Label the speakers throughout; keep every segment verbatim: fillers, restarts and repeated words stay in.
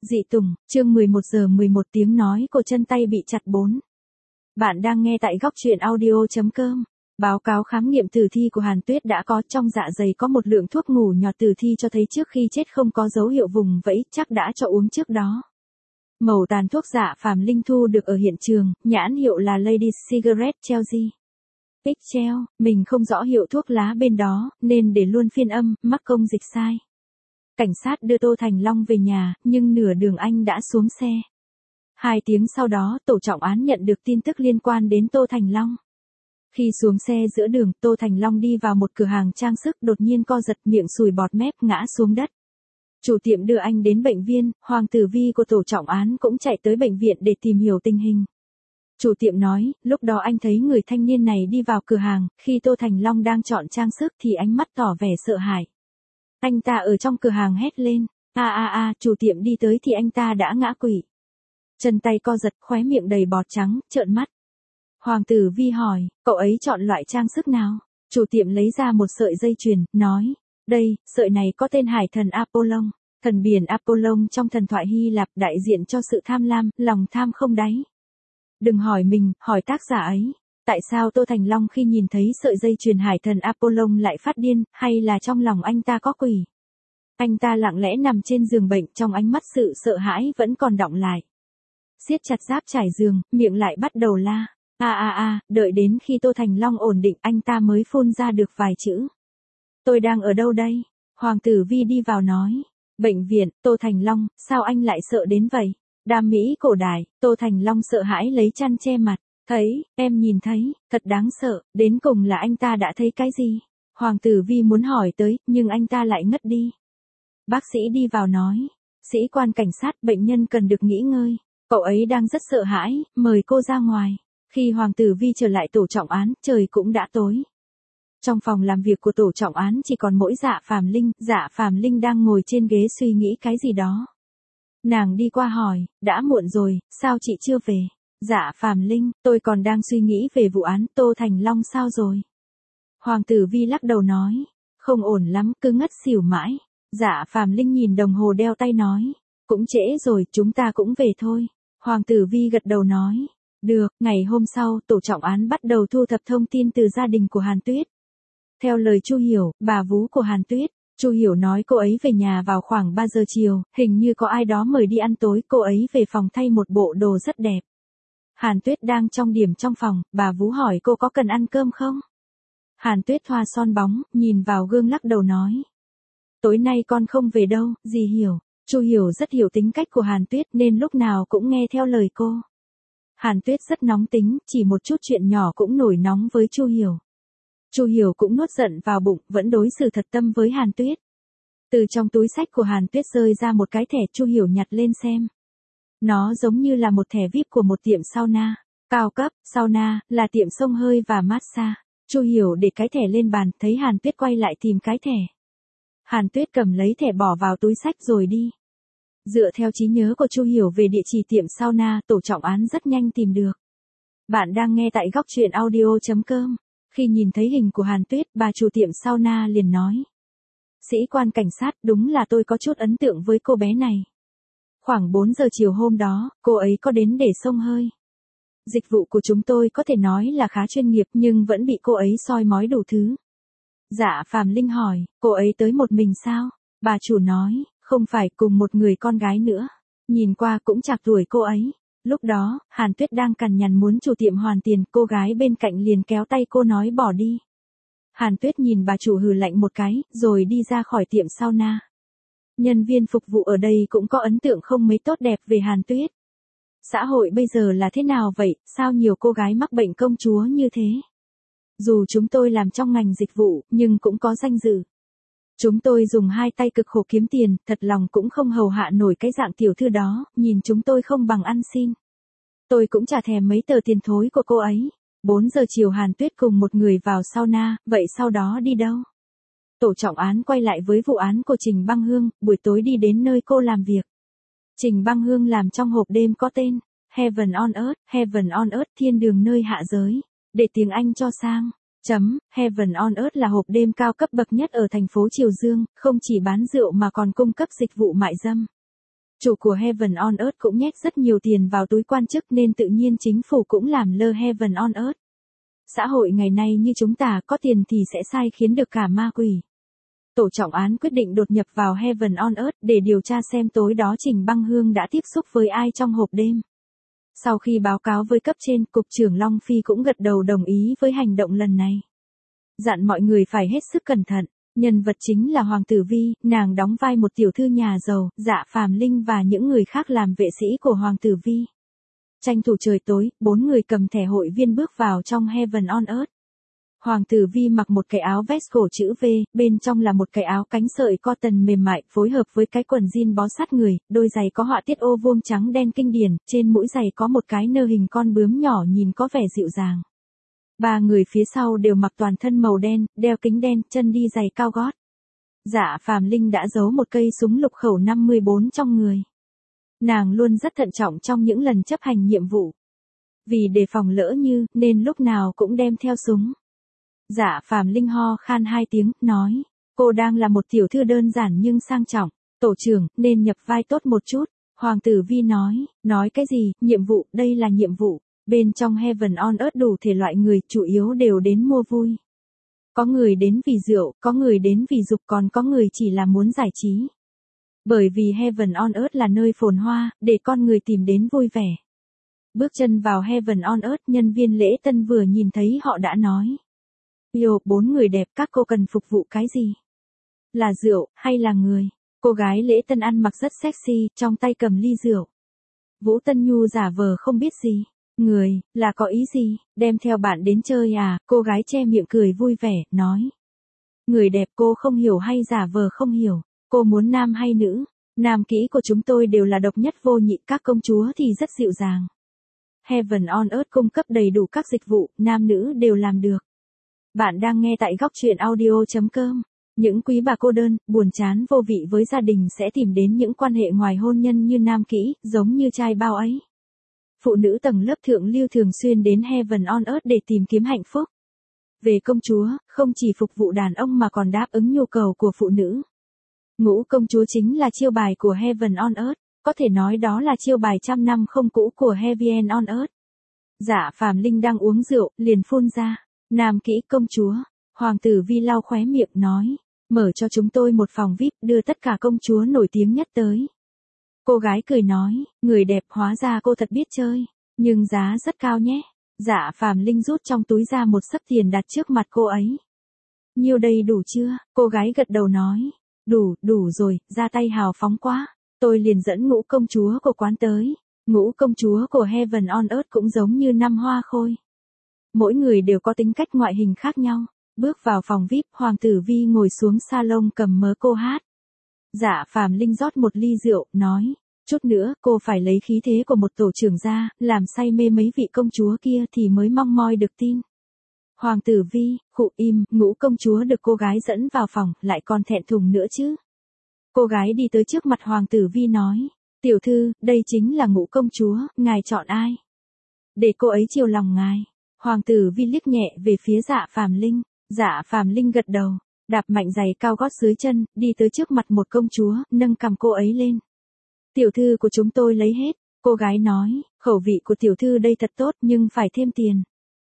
Speaker 1: Dị Tùng, chương mười một giờ mười một tiếng nói cô chân tay bị chặt bốn. Bạn đang nghe tại góc truyện audio chấm com. Báo cáo khám nghiệm tử thi của Hàn Tuyết đã có, trong dạ dày có một lượng thuốc ngủ nhọt tử thi cho thấy trước khi chết không có dấu hiệu vùng vẫy, chắc đã cho uống trước đó. Màu tàn thuốc Dạ Phàm Linh thu được ở hiện trường, nhãn hiệu là Lady Cigarette Chelsea. Pixel, mình không rõ hiệu thuốc lá bên đó, nên để luôn phiên âm, mắc công dịch sai. Cảnh sát đưa Tô Thành Long về nhà, nhưng nửa đường anh đã xuống xe. Hai tiếng sau đó, tổ trọng án nhận được tin tức liên quan đến Tô Thành Long. Khi xuống xe giữa đường, Tô Thành Long đi vào một cửa hàng trang sức, đột nhiên co giật, miệng sùi bọt mép, ngã xuống đất. Chủ tiệm đưa anh đến bệnh viện, Hoàng Tử Vi của tổ trọng án cũng chạy tới bệnh viện để tìm hiểu tình hình. Chủ tiệm nói, lúc đó anh thấy người thanh niên này đi vào cửa hàng, khi Tô Thành Long đang chọn trang sức thì ánh mắt tỏ vẻ sợ hãi. Anh ta ở trong cửa hàng hét lên, a a a, chủ tiệm đi tới thì anh ta đã ngã quỵ. Chân tay co giật, khóe miệng đầy bọt trắng, trợn mắt. Hoàng Tử Vi hỏi, cậu ấy chọn loại trang sức nào? Chủ tiệm lấy ra một sợi dây chuyền, nói, đây, sợi này có tên Hải thần Apollon, thần biển Apollon trong thần thoại Hy Lạp, đại diện cho sự tham lam, lòng tham không đáy. Đừng hỏi mình, hỏi tác giả ấy. Tại sao Tô Thành Long khi nhìn thấy sợi dây chuyền Hải thần Apollon lại phát điên, hay là trong lòng anh ta có quỷ? Anh ta lặng lẽ nằm trên giường bệnh, trong ánh mắt sự sợ hãi vẫn còn đọng lại. Siết chặt giáp trải giường, miệng lại bắt đầu la. A a a, đợi đến khi Tô Thành Long ổn định, anh ta mới phun ra được vài chữ. Tôi đang ở đâu đây? Hoàng Tử Vi đi vào nói. Bệnh viện. Tô Thành Long, sao anh lại sợ đến vậy? Đam mỹ cổ đại. Tô Thành Long sợ hãi lấy chăn che mặt. Thấy, em nhìn thấy, thật đáng sợ, đến cùng là anh ta đã thấy cái gì? Hoàng Tử Vi muốn hỏi tới, nhưng anh ta lại ngất đi. Bác sĩ đi vào nói, sĩ quan cảnh sát, bệnh nhân cần được nghỉ ngơi. Cậu ấy đang rất sợ hãi, mời cô ra ngoài. Khi Hoàng Tử Vi trở lại tổ trọng án, trời cũng đã tối. Trong phòng làm việc của tổ trọng án chỉ còn mỗi Dạ Phàm Linh, Dạ Phàm Linh đang ngồi trên ghế suy nghĩ cái gì đó. Nàng đi qua hỏi, đã muộn rồi, sao chị chưa về? Dạ Phàm Linh, tôi còn đang suy nghĩ về vụ án, Tô Thành Long sao rồi? Hoàng Tử Vi lắc đầu nói, không ổn lắm, cứ ngất xỉu mãi. Dạ Phàm Linh nhìn đồng hồ đeo tay nói, cũng trễ rồi, chúng ta cũng về thôi. Hoàng Tử Vi gật đầu nói, được. Ngày hôm sau, tổ trọng án bắt đầu thu thập thông tin từ gia đình của Hàn Tuyết. Theo lời Chu Hiểu, bà vú của Hàn Tuyết, Chu Hiểu nói cô ấy về nhà vào khoảng ba giờ chiều, hình như có ai đó mời đi ăn tối, cô ấy về phòng thay một bộ đồ rất đẹp. Hàn Tuyết đang trong điểm trong phòng, bà vú hỏi cô có cần ăn cơm không? Hàn Tuyết thoa son bóng, nhìn vào gương lắc đầu nói. Tối nay con không về đâu, dì Hiểu. Chu Hiểu rất hiểu tính cách của Hàn Tuyết nên lúc nào cũng nghe theo lời cô. Hàn Tuyết rất nóng tính, chỉ một chút chuyện nhỏ cũng nổi nóng với Chu Hiểu. Chu Hiểu cũng nuốt giận vào bụng, vẫn đối xử thật tâm với Hàn Tuyết. Từ trong túi xách của Hàn Tuyết rơi ra một cái thẻ, Chu Hiểu nhặt lên xem. Nó giống như là một thẻ vi ai pi của một tiệm sauna, cao cấp. Sauna là tiệm xông hơi và massage. Chu Hiểu để cái thẻ lên bàn, thấy Hàn Tuyết quay lại tìm cái thẻ. Hàn Tuyết cầm lấy thẻ bỏ vào túi xách rồi đi. Dựa theo trí nhớ của Chu Hiểu về địa chỉ tiệm sauna, tổ trọng án rất nhanh tìm được. Bạn đang nghe tại góc truyện audio chấm com. Khi nhìn thấy hình của Hàn Tuyết, bà chủ tiệm sauna liền nói. Sĩ quan cảnh sát, đúng là tôi có chút ấn tượng với cô bé này. Khoảng bốn giờ chiều hôm đó, cô ấy có đến để xông hơi. Dịch vụ của chúng tôi có thể nói là khá chuyên nghiệp nhưng vẫn bị cô ấy soi mói đủ thứ. Dạ Phàm Linh hỏi, cô ấy tới một mình sao? Bà chủ nói, không phải, cùng một người con gái nữa. Nhìn qua cũng chạc tuổi cô ấy. Lúc đó, Hàn Tuyết đang cằn nhằn muốn chủ tiệm hoàn tiền, cô gái bên cạnh liền kéo tay cô nói bỏ đi. Hàn Tuyết nhìn bà chủ hừ lạnh một cái, rồi đi ra khỏi tiệm sauna. Nhân viên phục vụ ở đây cũng có ấn tượng không mấy tốt đẹp về Hàn Tuyết. Xã hội bây giờ là thế nào vậy, sao nhiều cô gái mắc bệnh công chúa như thế? Dù chúng tôi làm trong ngành dịch vụ, nhưng cũng có danh dự. Chúng tôi dùng hai tay cực khổ kiếm tiền, thật lòng cũng không hầu hạ nổi cái dạng tiểu thư đó, nhìn chúng tôi không bằng ăn xin. Tôi cũng chả thèm mấy tờ tiền thối của cô ấy. bốn giờ chiều Hàn Tuyết cùng một người vào sauna, vậy sau đó đi đâu? Tổ trọng án quay lại với vụ án của Trình Băng Hương, buổi tối đi đến nơi cô làm việc. Trình Băng Hương làm trong hộp đêm có tên Heaven on Earth, Heaven on Earth, thiên đường nơi hạ giới, để tiếng Anh cho sang. Chấm, Heaven on Earth là hộp đêm cao cấp bậc nhất ở thành phố Triều Dương, không chỉ bán rượu mà còn cung cấp dịch vụ mại dâm. Chủ của Heaven on Earth cũng nhét rất nhiều tiền vào túi quan chức nên tự nhiên chính phủ cũng làm lơ Heaven on Earth. Xã hội ngày nay như chúng ta có tiền thì sẽ sai khiến được cả ma quỷ. Tổ trọng án quyết định đột nhập vào Heaven on Earth để điều tra xem tối đó Trình Băng Hương đã tiếp xúc với ai trong hộp đêm. Sau khi báo cáo với cấp trên, Cục trưởng Long Phi cũng gật đầu đồng ý với hành động lần này. Dặn mọi người phải hết sức cẩn thận. Nhân vật chính là Hoàng Tử Vi, nàng đóng vai một tiểu thư nhà giàu, Dạ Phàm Linh và những người khác làm vệ sĩ của Hoàng Tử Vi. Tranh thủ trời tối, bốn người cầm thẻ hội viên bước vào trong Heaven on Earth. Hoàng Tử Vi mặc một cái áo vest cổ chữ V, bên trong là một cái áo cánh sợi cotton mềm mại, phối hợp với cái quần jean bó sát người, đôi giày có họa tiết ô vuông trắng đen kinh điển, trên mũi giày có một cái nơ hình con bướm nhỏ nhìn có vẻ dịu dàng. Ba người phía sau đều mặc toàn thân màu đen, đeo kính đen, chân đi giày cao gót. Dạ Phàm Linh đã giấu một cây súng lục khẩu năm mươi bốn trong người. Nàng luôn rất thận trọng trong những lần chấp hành nhiệm vụ. Vì đề phòng lỡ như, nên lúc nào cũng đem theo súng. Dạ Phàm Linh ho khan hai tiếng, nói, cô đang là một tiểu thư đơn giản nhưng sang trọng, tổ trưởng, nên nhập vai tốt một chút. Hoàng Tử Vi nói, nói cái gì, nhiệm vụ, đây là nhiệm vụ. Bên trong Heaven on Earth đủ thể loại người, chủ yếu đều đến mua vui. Có người đến vì rượu, có người đến vì dục, còn có người chỉ là muốn giải trí. Bởi vì Heaven on Earth là nơi phồn hoa, để con người tìm đến vui vẻ. Bước chân vào Heaven on Earth, nhân viên lễ tân vừa nhìn thấy họ đã nói. Yo, bốn người đẹp, các cô cần phục vụ cái gì? Là rượu, hay là người? Cô gái lễ tân ăn mặc rất sexy, trong tay cầm ly rượu. Vũ Tân Nhu giả vờ không biết gì. Người, là có ý gì, đem theo bạn đến chơi à, cô gái che miệng cười vui vẻ, nói. Người đẹp cô không hiểu hay giả vờ không hiểu, cô muốn nam hay nữ, nam kỹ của chúng tôi đều là độc nhất vô nhị, các công chúa thì rất dịu dàng. Heaven on Earth cung cấp đầy đủ các dịch vụ, nam nữ đều làm được. Bạn đang nghe tại góc truyện audio chấm com. Những quý bà cô đơn, buồn chán vô vị với gia đình sẽ tìm đến những quan hệ ngoài hôn nhân như nam kỹ, giống như trai bao ấy. Phụ nữ tầng lớp thượng lưu thường xuyên đến Heaven on Earth để tìm kiếm hạnh phúc. Về công chúa, không chỉ phục vụ đàn ông mà còn đáp ứng nhu cầu của phụ nữ. Ngũ công chúa chính là chiêu bài của Heaven on Earth, có thể nói đó là chiêu bài trăm năm không cũ của Heaven on Earth. Dạ Phàm Linh đang uống rượu, liền phun ra, nam kỹ công chúa. Hoàng Tử Vi lau khóe miệng nói, mở cho chúng tôi một phòng vi ai pi, đưa tất cả công chúa nổi tiếng nhất tới. Cô gái cười nói, người đẹp hóa ra cô thật biết chơi, nhưng giá rất cao nhé. Dạ Phàm Linh rút trong túi ra một xấp tiền đặt trước mặt cô ấy. Nhiêu đây đủ chưa? Cô gái gật đầu nói, đủ, đủ rồi, ra tay hào phóng quá. Tôi liền dẫn ngũ công chúa của quán tới. Ngũ công chúa của Heaven on Earth cũng giống như năm hoa khôi. Mỗi người đều có tính cách ngoại hình khác nhau. Bước vào phòng vi ai pi, Hoàng Tử Vi ngồi xuống salon cầm mớ cô hát. Dạ Phàm Linh rót một ly rượu, nói, chút nữa cô phải lấy khí thế của một tổ trưởng ra, làm say mê mấy vị công chúa kia thì mới mong moi được tin. Hoàng Tử Vi, khụ im, ngũ công chúa được cô gái dẫn vào phòng, lại còn thẹn thùng nữa chứ. Cô gái đi tới trước mặt Hoàng Tử Vi nói, tiểu thư, đây chính là ngũ công chúa, ngài chọn ai? Để cô ấy chiều lòng ngài. Hoàng Tử Vi liếc nhẹ về phía Dạ Phàm Linh, Dạ Phàm Linh gật đầu. Đạp mạnh giày cao gót dưới chân, đi tới trước mặt một công chúa, nâng cầm cô ấy lên. Tiểu thư của chúng tôi lấy hết, cô gái nói, khẩu vị của tiểu thư đây thật tốt nhưng phải thêm tiền.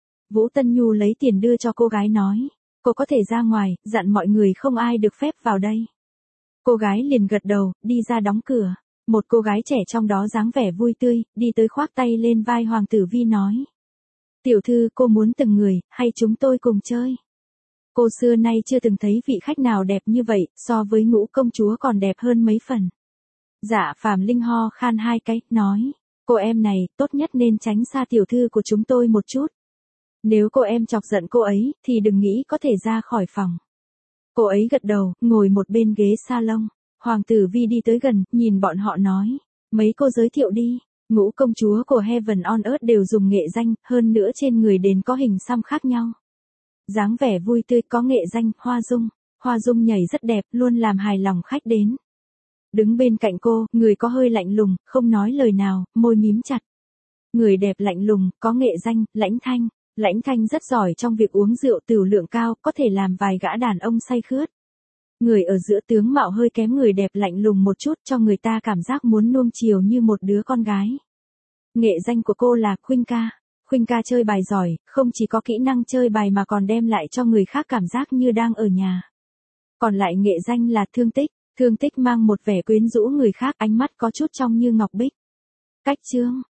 Speaker 1: Vũ Tân Nhu lấy tiền đưa cho cô gái nói, cô có thể ra ngoài, dặn mọi người không ai được phép vào đây. Cô gái liền gật đầu, đi ra đóng cửa. Một cô gái trẻ trong đó dáng vẻ vui tươi, đi tới khoác tay lên vai Hoàng Tử Vi nói. Tiểu thư cô muốn từng người, hay chúng tôi cùng chơi? Cô xưa nay chưa từng thấy vị khách nào đẹp như vậy, so với ngũ công chúa còn đẹp hơn mấy phần. Dạ Phàm Linh ho khan hai cái, nói, cô em này, tốt nhất nên tránh xa tiểu thư của chúng tôi một chút. Nếu cô em chọc giận cô ấy, thì đừng nghĩ có thể ra khỏi phòng. Cô ấy gật đầu, ngồi một bên ghế salon. Hoàng Tử Vi đi tới gần, nhìn bọn họ nói, mấy cô giới thiệu đi. Ngũ công chúa của Heaven on Earth đều dùng nghệ danh, hơn nữa trên người đến có hình xăm khác nhau. Dáng vẻ vui tươi, có nghệ danh, Hoa Dung. Hoa Dung nhảy rất đẹp, luôn làm hài lòng khách đến. Đứng bên cạnh cô, người có hơi lạnh lùng, không nói lời nào, môi mím chặt. Người đẹp lạnh lùng, có nghệ danh, Lãnh Thanh. Lãnh Thanh rất giỏi trong việc uống rượu tửu lượng cao, có thể làm vài gã đàn ông say khướt. Người ở giữa tướng mạo hơi kém người đẹp lạnh lùng một chút cho người ta cảm giác muốn nuông chiều như một đứa con gái. Nghệ danh của cô là Khuynh Ca. Khuynh Ca chơi bài giỏi, không chỉ có kỹ năng chơi bài mà còn đem lại cho người khác cảm giác như đang ở nhà. Còn lại nghệ danh là Thương Tích. Thương Tích mang một vẻ quyến rũ người khác, ánh mắt có chút trong như ngọc bích. Cách chương